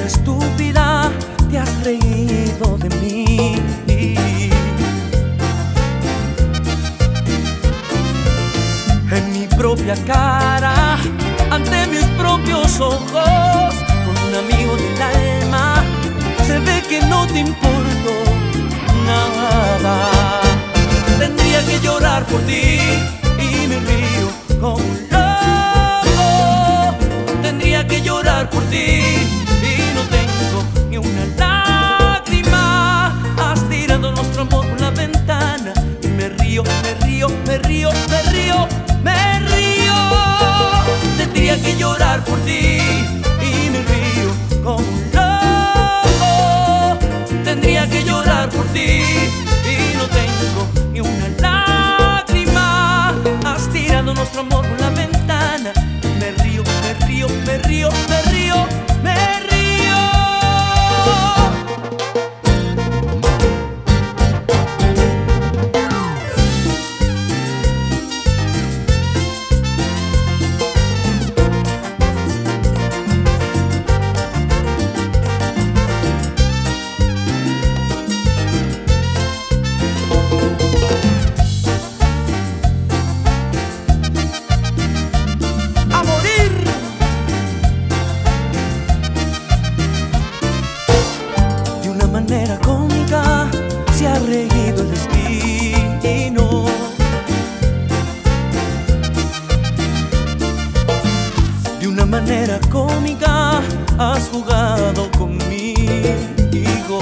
manera estúpida te has reído de mí. En mi propia cara, ante mis propios ojos, con un amigo del alma, se ve que no te importo nada. Tendría que llorar por ti y me río como un loco. Tendría que llorar por ti y no tengo ni una lágrima. Has tirado nuestro amor por la ventana y me río, me río, me río, me río, me río. Tendría que llorar por ti y me río como un loco. Tendría que llorar por ti y no tengo ni una lágrima. Has tirado nuestro amor por la ventana. Me río, me río, me río, me río, me río. De manera cómica se ha reído el destino. De una manera cómica has jugado conmigo.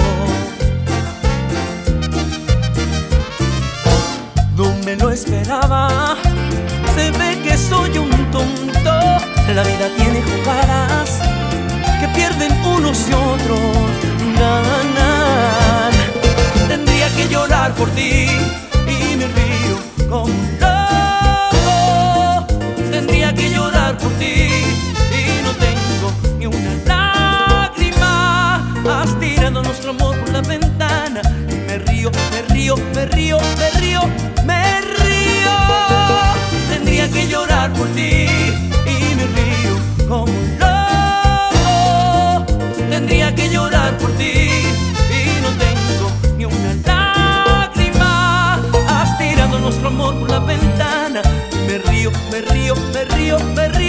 No me lo esperaba, se ve que soy un tonto. La vida tiene jugadas que pierden unos y otros ganan. Tendría que llorar por ti y me río como un loco. Tendría que llorar por ti y no tengo ni una lágrima. Has tirado nuestro amor por la ventana y me río, me río, me río, me río, me río. Tendría que llorar por ti y me río como un loco. Tendría que llorar por ti y no tengo ni una lágrima. Has tirado nuestro amor por la ventana. Me río, me río, me río, me río.